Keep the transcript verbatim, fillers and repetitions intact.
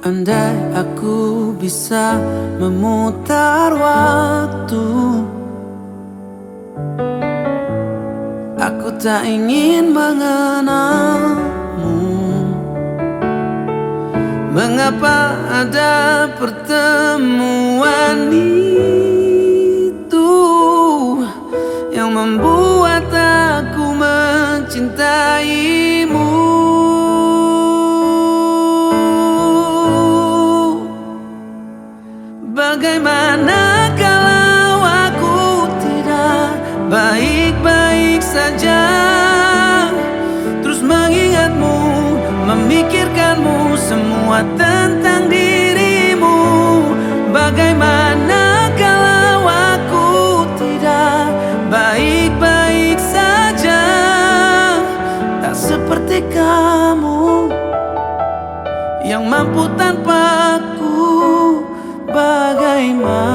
Andai aku bisa memutar waktu, aku tak ingin mengenalmu. Mengapa ada pertemuan itu yang membuat aku mencintaimu? Bagaimana kalau aku tidak baik-baik saja, terus mengingatmu, memikirkanmu, semua tentang dirimu? Bagaimana kalau aku tidak baik-baik saja, tak seperti kamu yang mampu tanpaku? Bagaimana